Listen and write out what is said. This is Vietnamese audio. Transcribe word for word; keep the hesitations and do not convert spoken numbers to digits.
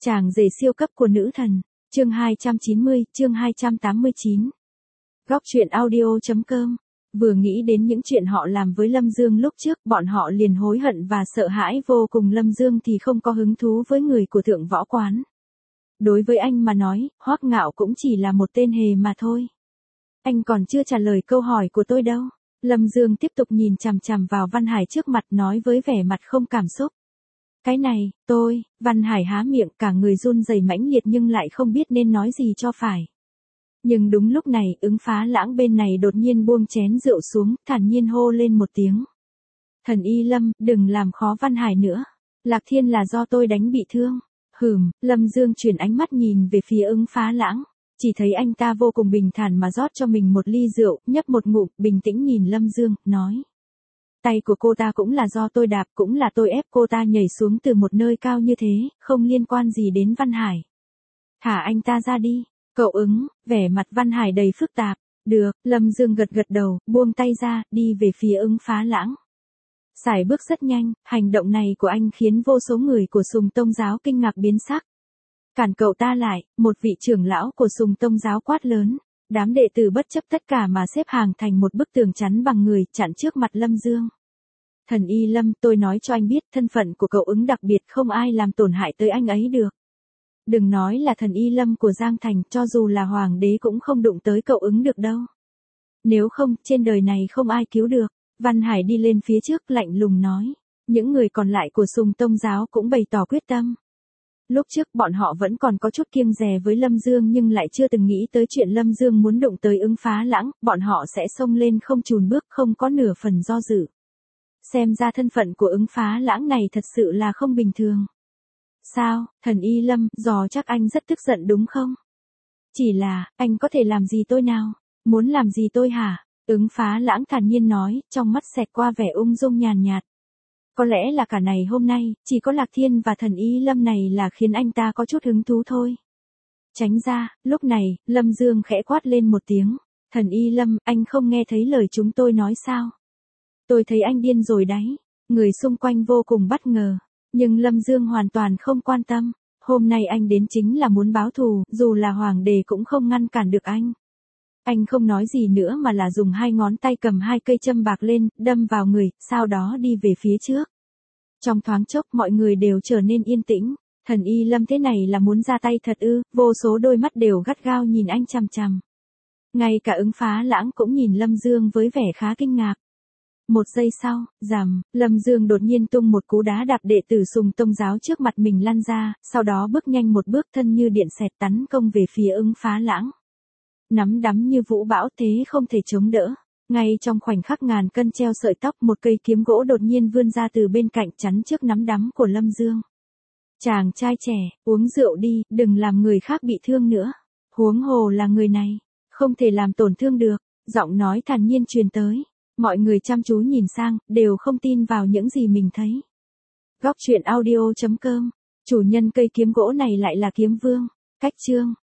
Chàng rể siêu cấp của nữ thần, chương hai trăm chín mươi, chương hai trăm tám mươi chín. Góc truyện audio.com. Vừa nghĩ đến những chuyện họ làm với Lâm Dương lúc trước, bọn họ liền hối hận và sợ hãi vô cùng. Lâm Dương thì không có hứng thú với người của Thượng Võ Quán. Đối với anh mà nói, Hoắc Ngạo cũng chỉ là một tên hề mà thôi. Anh còn chưa trả lời câu hỏi của tôi đâu. Lâm Dương tiếp tục nhìn chằm chằm vào Văn Hải trước mặt, nói với vẻ mặt không cảm xúc. Cái này, tôi, Văn Hải há miệng, cả người run rẩy mãnh liệt nhưng lại không biết nên nói gì cho phải. Nhưng đúng lúc này, Ứng Phá Lãng bên này đột nhiên buông chén rượu xuống, thản nhiên hô lên một tiếng. Thần Y Lâm, đừng làm khó Văn Hải nữa. Lạc Thiên là do tôi đánh bị thương. Hừm, Lâm Dương chuyển ánh mắt nhìn về phía Ứng Phá Lãng. Chỉ thấy anh ta vô cùng bình thản mà rót cho mình một ly rượu, nhấp một ngụm, bình tĩnh nhìn Lâm Dương, nói. Tay của cô ta cũng là do tôi đạp, cũng là tôi ép cô ta nhảy xuống từ một nơi cao như thế, không liên quan gì đến Văn Hải. Thả anh ta ra đi. Cậu Ứng, vẻ mặt Văn Hải đầy phức tạp. Được, Lâm Dương gật gật đầu, buông tay ra, đi về phía Ứng Phá Lãng. Sải bước rất nhanh, hành động này của anh khiến vô số người của Sùng Tông Giáo kinh ngạc biến sắc. Cản cậu ta lại, một vị trưởng lão của Sùng Tông Giáo quát lớn. Đám đệ tử bất chấp tất cả mà xếp hàng thành một bức tường chắn bằng người, chặn trước mặt Lâm Dương. Thần Y Lâm, tôi nói cho anh biết, thân phận của cậu Ứng đặc biệt, không ai làm tổn hại tới anh ấy được. Đừng nói là thần Y Lâm của Giang Thành, cho dù là hoàng đế cũng không đụng tới cậu Ứng được đâu. Nếu không, trên đời này không ai cứu được. Văn Hải đi lên phía trước, lạnh lùng nói. Những người còn lại của Sùng Tông Giáo cũng bày tỏ quyết tâm. Lúc trước bọn họ vẫn còn có chút kiêng dè với Lâm Dương nhưng lại chưa từng nghĩ tới chuyện Lâm Dương muốn đụng tới Ứng Phá Lãng, bọn họ sẽ xông lên không chùn bước, không có nửa phần do dự. Xem ra thân phận của Ứng Phá Lãng này thật sự là không bình thường. Sao, thần Y Lâm, dò chắc anh rất tức giận đúng không? Chỉ là, anh có thể làm gì tôi nào? Muốn làm gì tôi hả? Ứng Phá Lãng thản nhiên nói, trong mắt xẹt qua vẻ ung dung nhàn nhạt. Có lẽ là cả ngày hôm nay, chỉ có Lạc Thiên và thần Y Lâm này là khiến anh ta có chút hứng thú thôi. Tránh ra, lúc này, Lâm Dương khẽ quát lên một tiếng. Thần Y Lâm, anh không nghe thấy lời chúng tôi nói sao? Tôi thấy anh điên rồi đấy. Người xung quanh vô cùng bất ngờ. Nhưng Lâm Dương hoàn toàn không quan tâm. Hôm nay anh đến chính là muốn báo thù, dù là hoàng đế cũng không ngăn cản được anh. Anh không nói gì nữa mà là dùng hai ngón tay cầm hai cây châm bạc lên, đâm vào người, sau đó đi về phía trước. Trong thoáng chốc mọi người đều trở nên yên tĩnh. Thần Y Lâm thế này là muốn ra tay thật ư? Vô số đôi mắt đều gắt gao nhìn anh chằm chằm. Ngay cả Ứng Phá Lãng cũng nhìn Lâm Dương với vẻ khá kinh ngạc. Một giây sau, rầm, Lâm Dương đột nhiên tung một cú đá đạp đệ tử Sùng Tông Giáo trước mặt mình lăn ra, sau đó bước nhanh một bước, thân như điện xẹt tấn công về phía Ứng Phá Lãng. Nắm đấm như vũ bão, thế không thể chống đỡ. Ngay trong khoảnh khắc ngàn cân treo sợi tóc, một cây kiếm gỗ đột nhiên vươn ra từ bên cạnh chắn trước nắm đấm của Lâm Dương. Chàng trai trẻ, uống rượu đi, đừng làm người khác bị thương nữa. Huống hồ là người này, không thể làm tổn thương được. Giọng nói thản nhiên truyền tới. Mọi người chăm chú nhìn sang, đều không tin vào những gì mình thấy. Góc truyện audio.com. Chủ nhân cây kiếm gỗ này lại là Kiếm Vương. Cách chương.